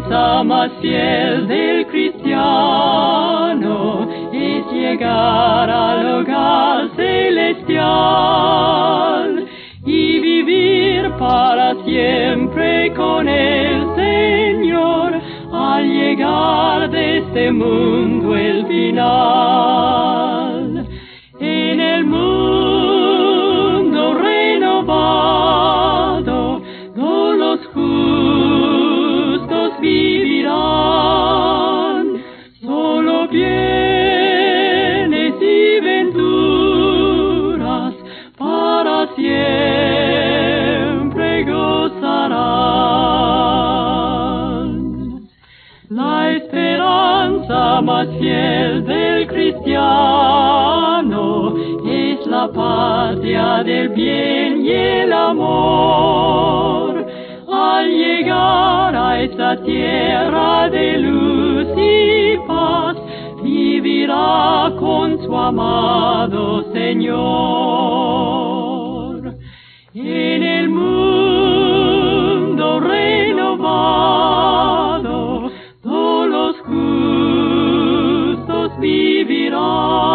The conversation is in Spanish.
esperanza más fiel del cristiano es llegar al hogar celestial y vivir para siempre con el Señor al llegar de este mundo el final. En el mundo renovado, todos los justos vivirán, solo bienes y venturas para siempre gozarán. La esperanza más fiel del cristiano es la patria del bien y el amor. Al llegar a esta tierra de luz y paz, vivirá con su amado Señor. En el mundo renovado, todos los justos vivirán.